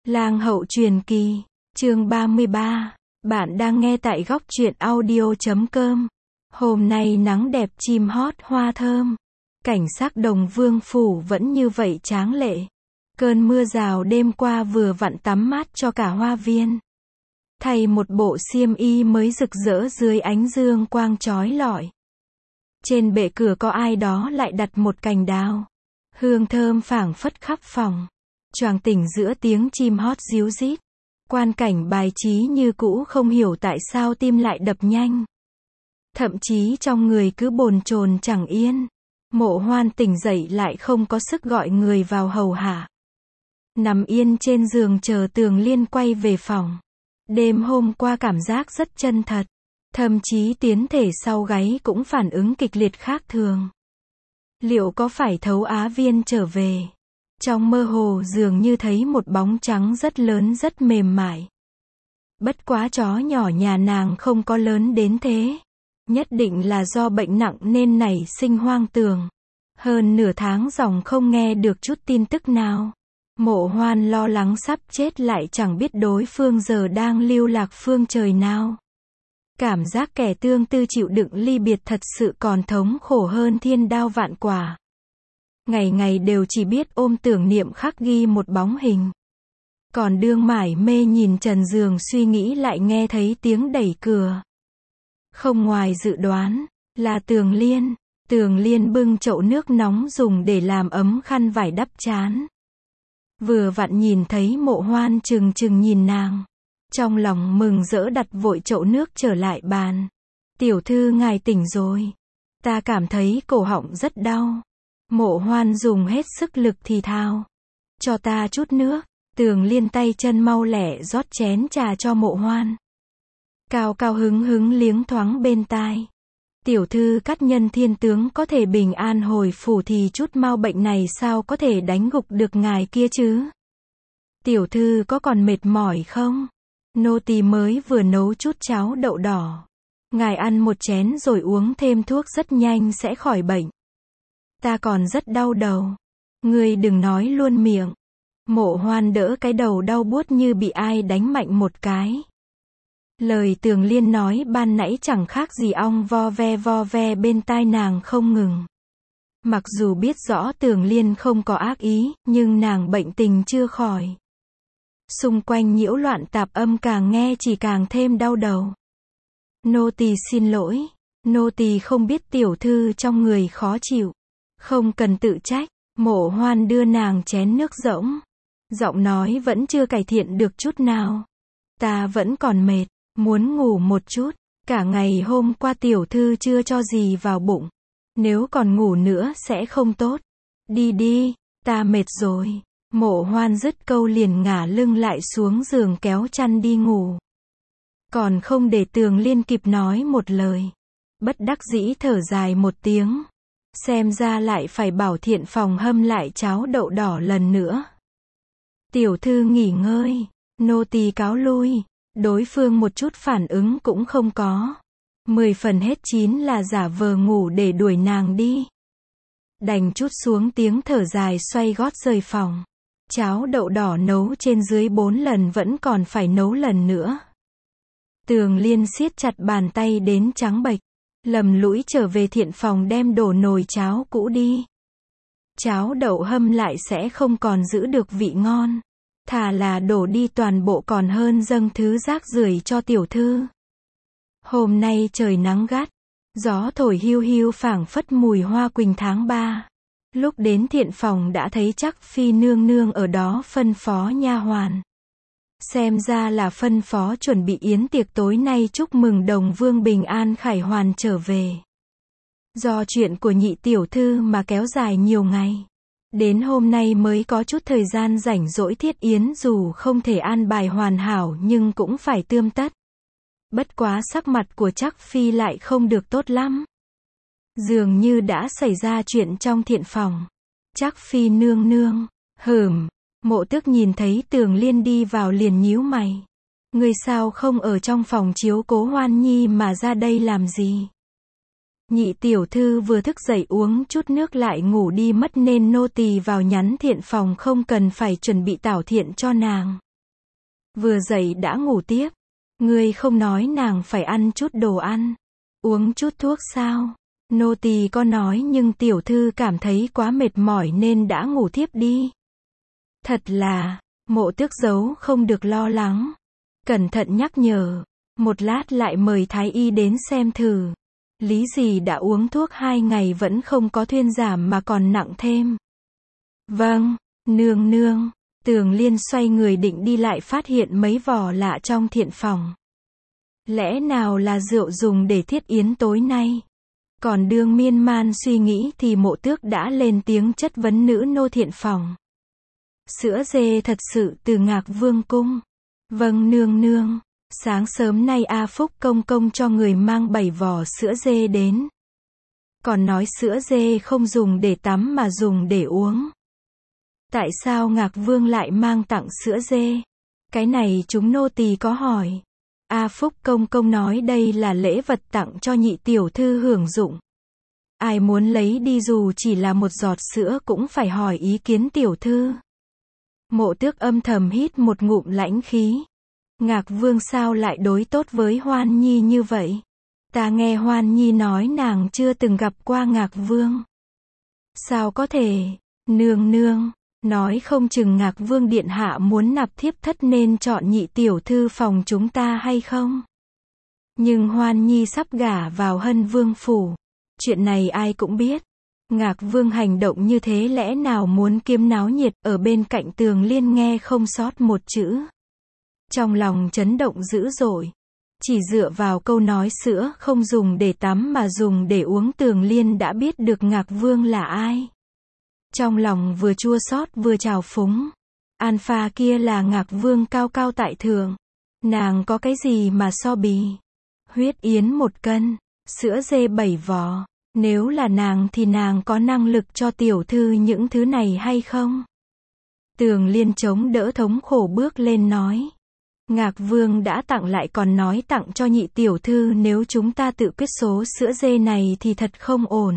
Lang hậu truyền kỳ, chương 33. Bạn đang nghe tại góc truyện audio.com. Hôm nay nắng đẹp chim hót hoa thơm. Cảnh sắc Đồng Vương phủ vẫn như vậy tráng lệ. Cơn mưa rào đêm qua vừa vặn tắm mát cho cả hoa viên. Thay một bộ xiêm y mới rực rỡ dưới ánh dương quang chói lọi. Trên bệ cửa có ai đó lại đặt một cành đào. Hương thơm phảng phất khắp phòng. Choàng tỉnh giữa tiếng chim hót ríu rít. Quan cảnh bài trí như cũ, không hiểu tại sao tim lại đập nhanh. Thậm chí trong người cứ bồn chồn chẳng yên. Mộ Hoan tỉnh dậy lại không có sức gọi người vào hầu hạ. Nằm yên trên giường chờ Tường Liên quay về phòng. Đêm hôm qua cảm giác rất chân thật. Thậm chí tiến thể sau gáy cũng phản ứng kịch liệt khác thường. Liệu có phải Thấu Á Viên trở về? Trong mơ hồ dường như thấy một bóng trắng rất lớn rất mềm mại. Bất quá chó nhỏ nhà nàng không có lớn đến thế. Nhất định là do bệnh nặng nên nảy sinh hoang tưởng. Hơn nửa tháng ròng không nghe được chút tin tức nào. Mộ Hoan lo lắng sắp chết lại chẳng biết đối phương giờ đang lưu lạc phương trời nào. Cảm giác kẻ tương tư chịu đựng ly biệt thật sự còn thống khổ hơn thiên đao vạn quả. Ngày ngày đều chỉ biết ôm tưởng niệm khắc ghi một bóng hình. Còn đương mải mê nhìn trần giường suy nghĩ lại nghe thấy tiếng đẩy cửa. Không ngoài dự đoán, là Tường Liên. Tường Liên bưng chậu nước nóng dùng để làm ấm khăn vải đắp trán. Vừa vặn nhìn thấy Mộ Hoan trừng trừng nhìn nàng. Trong lòng mừng rỡ đặt vội chậu nước trở lại bàn. Tiểu thư ngài tỉnh rồi. Ta cảm thấy cổ họng rất đau. Mộ Hoan dùng hết sức lực thì thào. Cho ta chút nước. Tường Liên tay chân mau lẹ rót chén trà cho Mộ Hoan. Cao cao hứng liếng thoáng bên tai. Tiểu thư cắt nhân thiên tướng có thể bình an hồi phủ thì chút mau bệnh này sao có thể đánh gục được ngài kia chứ? Tiểu thư có còn mệt mỏi không? Nô tỳ mới vừa nấu chút cháo đậu đỏ. Ngài ăn một chén rồi uống thêm thuốc rất nhanh sẽ khỏi bệnh. Ta còn rất đau đầu. Ngươi đừng nói luôn miệng. Mộ Hoan đỡ cái đầu đau buốt như bị ai đánh mạnh một cái. Lời Tường Liên nói ban nãy chẳng khác gì ong vo ve bên tai nàng không ngừng. Mặc dù biết rõ Tường Liên không có ác ý, nhưng nàng bệnh tình chưa khỏi. Xung quanh nhiễu loạn tạp âm càng nghe chỉ càng thêm đau đầu. Nô tỳ xin lỗi. Nô tỳ không biết tiểu thư trong người khó chịu. Không cần tự trách. Mộ Hoan đưa nàng chén nước rỗng. Giọng nói vẫn chưa cải thiện được chút nào. Ta vẫn còn mệt. Muốn ngủ một chút. Cả ngày hôm qua tiểu thư chưa cho gì vào bụng. Nếu còn ngủ nữa sẽ không tốt. Đi đi. Ta mệt rồi. Mộ Hoan dứt câu liền ngả lưng lại xuống giường kéo chăn đi ngủ. Còn không để Tường Liên kịp nói một lời. Bất đắc dĩ thở dài một tiếng. Xem ra lại phải bảo thiện phòng hâm lại cháo đậu đỏ lần nữa. Tiểu thư nghỉ ngơi. Nô tỳ cáo lui. Đối phương một chút phản ứng cũng không có. 10 phần hết 9 là giả vờ ngủ để đuổi nàng đi. Đành chút xuống tiếng thở dài xoay gót rời phòng. Cháo đậu đỏ nấu trên dưới 4 lần vẫn còn phải nấu lần nữa. Tường Liên siết chặt bàn tay đến trắng bệch. Lầm lũi trở về thiện phòng đem đổ nồi cháo cũ đi. Cháo đậu hâm lại sẽ không còn giữ được vị ngon. Thà là đổ đi toàn bộ còn hơn dâng thứ rác rưởi cho tiểu thư. Hôm nay trời nắng gắt. Gió thổi hiu hiu phảng phất mùi hoa quỳnh tháng 3. Lúc đến thiện phòng đã thấy Trắc Phi nương nương ở đó phân phó nha hoàn. Xem ra là phân phó chuẩn bị yến tiệc tối nay chúc mừng Đồng Vương bình an khải hoàn trở về. Do chuyện của nhị tiểu thư mà kéo dài nhiều ngày. Đến hôm nay mới có chút thời gian rảnh rỗi thiết yến, dù không thể an bài hoàn hảo nhưng cũng phải tươm tất. Bất quá sắc mặt của Trắc Phi lại không được tốt lắm. Dường như đã xảy ra chuyện trong thiện phòng. Trắc Phi nương nương. Mộ Tước nhìn thấy Tường Liên đi vào liền nhíu mày. Ngươi sao không ở trong phòng chiếu cố Hoan Nhi mà ra đây làm gì? Nhị tiểu thư vừa thức dậy uống chút nước lại ngủ đi mất nên nô tỳ vào nhắn thiện phòng không cần phải chuẩn bị tảo thiện cho nàng. Vừa dậy đã ngủ tiếp. Ngươi không nói nàng phải ăn chút đồ ăn, uống chút thuốc sao? Nô tỳ có nói nhưng tiểu thư cảm thấy quá mệt mỏi nên đã ngủ thiếp đi. Thật là, Mộ Tước giấu không được lo lắng. Cẩn thận nhắc nhở. Một lát lại mời thái y đến xem thử. Lý gì đã uống thuốc 2 ngày vẫn không có thuyên giảm mà còn nặng thêm. Vâng, nương nương. Tường Liên xoay người định đi lại phát hiện mấy vỏ lạ trong thiện phòng. Lẽ nào là rượu dùng để thiết yến tối nay? Còn đương miên man suy nghĩ thì Mộ Tước đã lên tiếng chất vấn nữ nô thiện phòng. Sữa dê thật sự từ Ngạc Vương cung. Vâng nương nương. Sáng sớm nay A Phúc công công cho người mang 7 vỏ sữa dê đến. Còn nói sữa dê không dùng để tắm mà dùng để uống. Tại sao Ngạc Vương lại mang tặng sữa dê? Cái này chúng nô tỳ có hỏi. A Phúc công công nói đây là lễ vật tặng cho nhị tiểu thư hưởng dụng. Ai muốn lấy đi dù chỉ là một giọt sữa cũng phải hỏi ý kiến tiểu thư. Mộ Tước âm thầm hít một ngụm lãnh khí. Ngạc Vương sao lại đối tốt với Hoan Nhi như vậy? Ta nghe Hoan Nhi nói nàng chưa từng gặp qua Ngạc Vương. Sao có thể? Nương nương, nói không chừng Ngạc Vương điện hạ muốn nạp thiếp thất nên chọn nhị tiểu thư phòng chúng ta hay không? Nhưng Hoan Nhi sắp gả vào Hân Vương phủ. Chuyện này ai cũng biết. Ngạc Vương hành động như thế lẽ nào muốn kiếm náo nhiệt? Ở bên cạnh Tường Liên nghe không sót một chữ. Trong lòng chấn động dữ dội. Chỉ dựa vào câu nói sữa không dùng để tắm mà dùng để uống, Tường Liên đã biết được Ngạc Vương là ai. Trong lòng vừa chua xót vừa trào phúng. Alpha kia là Ngạc Vương cao cao tại thượng. Nàng có cái gì mà so bì? Huyết yến 1 cân, sữa dê 7 vỏ. Nếu là nàng thì nàng có năng lực cho tiểu thư những thứ này hay không? Tường Liên chống đỡ thống khổ bước lên nói. Ngạc Vương đã tặng lại còn nói tặng cho nhị tiểu thư, nếu chúng ta tự quyết số sữa dê này thì thật không ổn.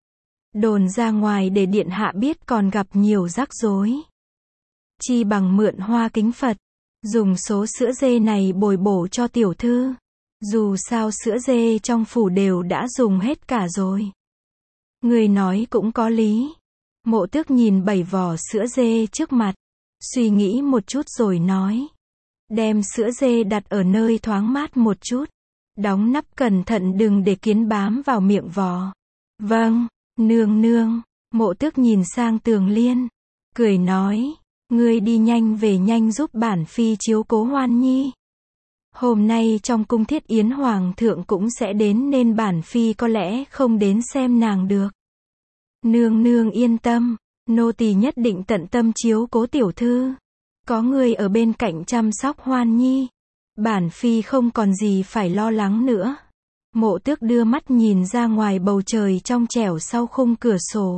Đồn ra ngoài để điện hạ biết còn gặp nhiều rắc rối. Chi bằng mượn Hoa Kính Phật, dùng số sữa dê này bồi bổ cho tiểu thư. Dù sao sữa dê trong phủ đều đã dùng hết cả rồi. Người nói cũng có lý. Mộ Tước nhìn 7 vỏ sữa dê trước mặt, suy nghĩ một chút rồi nói. Đem sữa dê đặt ở nơi thoáng mát một chút. Đóng nắp cẩn thận đừng để kiến bám vào miệng vỏ. Vâng, nương nương. Mộ Tước nhìn sang Tường Liên, cười nói. Ngươi đi nhanh về nhanh giúp bản phi chiếu cố Hoan Nhi. Hôm nay trong cung thiết yến hoàng thượng cũng sẽ đến nên bản phi có lẽ không đến xem nàng được. Nương nương yên tâm, nô tỳ nhất định tận tâm chiếu cố tiểu thư. Có người ở bên cạnh chăm sóc Hoan Nhi, bản phi không còn gì phải lo lắng nữa. Mộ Tước đưa mắt nhìn ra ngoài bầu trời trong trẻo sau khung cửa sổ.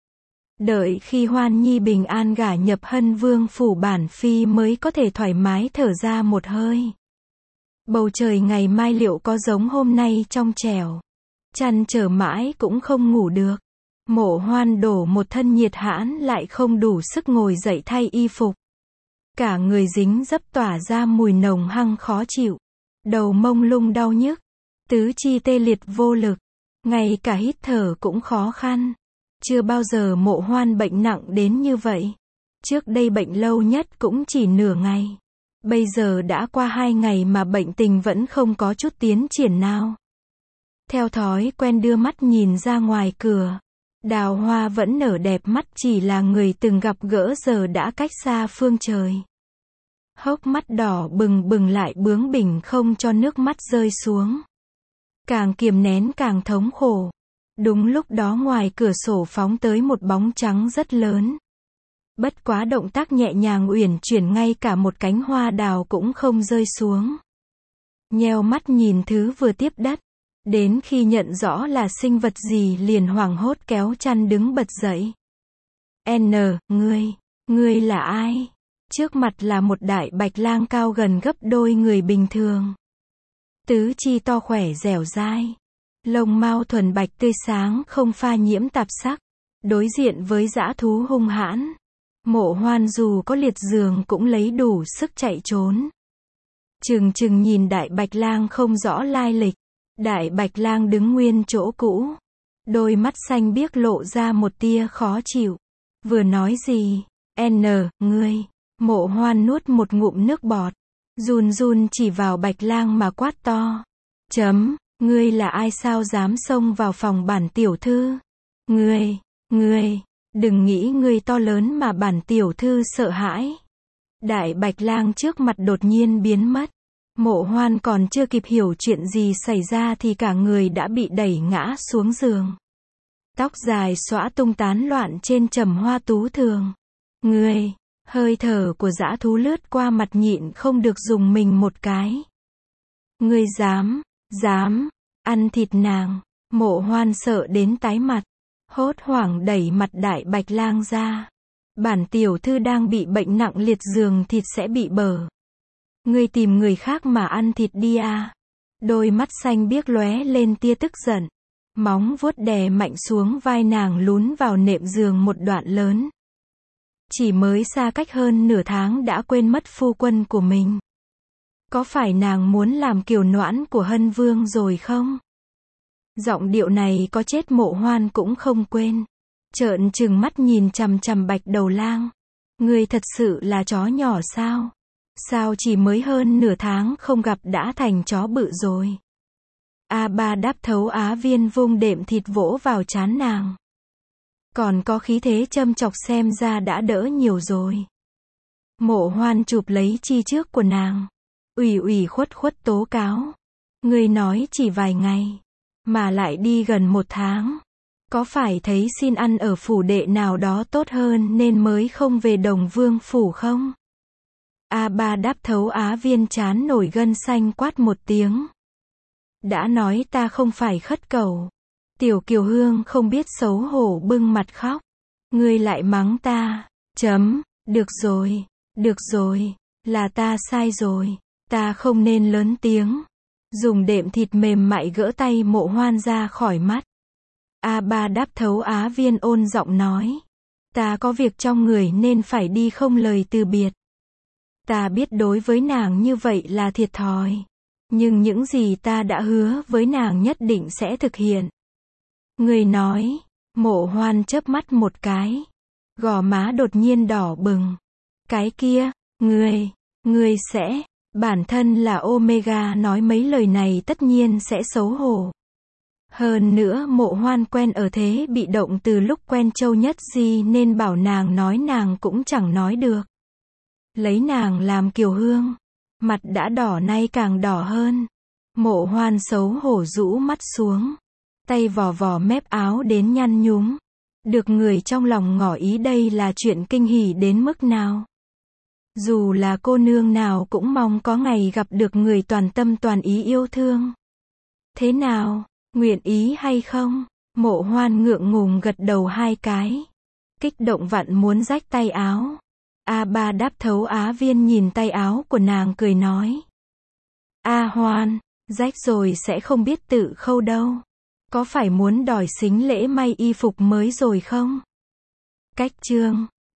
Đợi khi Hoan Nhi bình an gả nhập Hân Vương phủ, bản phi mới có thể thoải mái thở ra một hơi. Bầu trời ngày mai liệu có giống hôm nay trong trẻo? Chăn trở mãi cũng không ngủ được. Mộ Hoan đổ một thân nhiệt hãn lại không đủ sức ngồi dậy thay y phục. Cả người dính dấp tỏa ra mùi nồng hăng khó chịu. Đầu mông lung đau nhức. Tứ chi tê liệt vô lực. Ngay cả hít thở cũng khó khăn. Chưa bao giờ Mộ Hoan bệnh nặng đến như vậy. Trước đây bệnh lâu nhất cũng chỉ nửa ngày. Bây giờ đã qua 2 ngày mà bệnh tình vẫn không có chút tiến triển nào. Theo thói quen đưa mắt nhìn ra ngoài cửa. Đào hoa vẫn nở đẹp mắt, chỉ là người từng gặp gỡ giờ đã cách xa phương trời. Hốc mắt đỏ bừng bừng lại bướng bỉnh không cho nước mắt rơi xuống. Càng kiềm nén càng thống khổ. Đúng lúc đó ngoài cửa sổ phóng tới một bóng trắng rất lớn. Bất quá động tác nhẹ nhàng uyển chuyển, ngay cả một cánh hoa đào cũng không rơi xuống. Nheo mắt nhìn thứ vừa tiếp đất. Đến khi nhận rõ là sinh vật gì liền hoảng hốt kéo chăn đứng bật dậy. Ngươi là ai? Trước mặt là một đại bạch lang cao gần gấp đôi người bình thường. Tứ chi to khỏe dẻo dai. Lông mao thuần bạch tươi sáng không pha nhiễm tạp sắc. Đối diện với dã thú hung hãn, Mộ Hoan dù có liệt giường cũng lấy đủ sức chạy trốn. Trừng trừng nhìn Đại Bạch Lang không rõ lai lịch. Đại Bạch Lang đứng nguyên chỗ cũ. Đôi mắt xanh biếc lộ ra một tia khó chịu. Vừa nói gì? Ngươi. Mộ Hoan nuốt một ngụm nước bọt. Run run chỉ vào Bạch Lang mà quát to. Ngươi là ai sao dám xông vào phòng bản tiểu thư? Ngươi, đừng nghĩ ngươi to lớn mà bản tiểu thư sợ hãi. Đại Bạch Lang trước mặt đột nhiên biến mất. Mộ Hoan còn chưa kịp hiểu chuyện gì xảy ra thì cả người đã bị đẩy ngã xuống giường. Tóc dài xõa tung tán loạn trên trầm hoa tú thường. Hơi thở của dã thú lướt qua mặt nhịn không được dùng mình một cái. Ngươi dám ăn thịt nàng. Mộ Hoan sợ đến tái mặt. Hốt hoảng đẩy mặt Đại Bạch Lang ra. Bản tiểu thư đang bị bệnh nặng liệt giường thịt sẽ bị bở. Ngươi tìm người khác mà ăn thịt đi à. Đôi mắt xanh biếc lóe lên tia tức giận. Móng vuốt đè mạnh xuống vai nàng lún vào nệm giường một đoạn lớn. Chỉ mới xa cách hơn nửa tháng đã quên mất phu quân của mình. Có phải nàng muốn làm kiều noãn của Hân Vương rồi không? Giọng điệu này có chết Mộ Hoan cũng không quên. Trợn trừng mắt nhìn chằm chằm Bạch Đầu Lang. Ngươi thật sự là chó nhỏ sao? Sao chỉ mới hơn nửa tháng không gặp đã thành chó bự rồi? A3 đáp thấu Á Viên vung đệm thịt vỗ vào trán nàng. Còn có khí thế châm chọc xem ra đã đỡ nhiều rồi. Mộ Hoan chụp lấy chi trước của nàng. Ủy khuất tố cáo. Ngươi nói chỉ vài ngày. Mà lại đi gần 1 tháng. Có phải thấy xin ăn ở phủ đệ nào đó tốt hơn nên mới không về Đồng Vương phủ không? A3 đáp thấu Á Viên chán nổi gân xanh quát một tiếng. Đã nói ta không phải khất cầu. Tiểu Kiều Hương không biết xấu hổ bưng mặt khóc. Ngươi lại mắng ta. Được rồi, là ta sai rồi. Ta không nên lớn tiếng. Dùng đệm thịt mềm mại gỡ tay Mộ Hoan ra khỏi mắt. A3 đáp thấu Á Viên ôn giọng nói. Ta có việc trong người nên phải đi không lời từ biệt. Ta biết đối với nàng như vậy là thiệt thòi. Nhưng những gì ta đã hứa với nàng nhất định sẽ thực hiện. Ngươi nói. Mộ Hoan chớp mắt một cái. Gò má đột nhiên đỏ bừng. Cái kia, ngươi sẽ, bản thân là Omega nói mấy lời này tất nhiên sẽ xấu hổ. Hơn nữa Mộ Hoan quen ở thế bị động từ lúc quen Châu Nhất Di nên bảo nàng nói nàng cũng chẳng nói được. Lấy nàng làm Kiều Hương. Mặt đã đỏ nay càng đỏ hơn. Mộ Hoan xấu hổ rũ mắt xuống. Tay vò mép áo đến nhăn nhúm. Được người trong lòng ngỏ ý đây là chuyện kinh hỉ đến mức nào. Dù là cô nương nào cũng mong có ngày gặp được người toàn tâm toàn ý yêu thương. Thế nào, nguyện ý hay không? Mộ Hoan ngượng ngùng gật đầu 2 cái. Kích động vặn muốn rách tay áo. A3 đáp thấu Á Viên nhìn tay áo của nàng cười nói. A Hoan, rách rồi sẽ không biết tự khâu đâu. Có phải muốn đòi xính lễ may y phục mới rồi không? Cách chương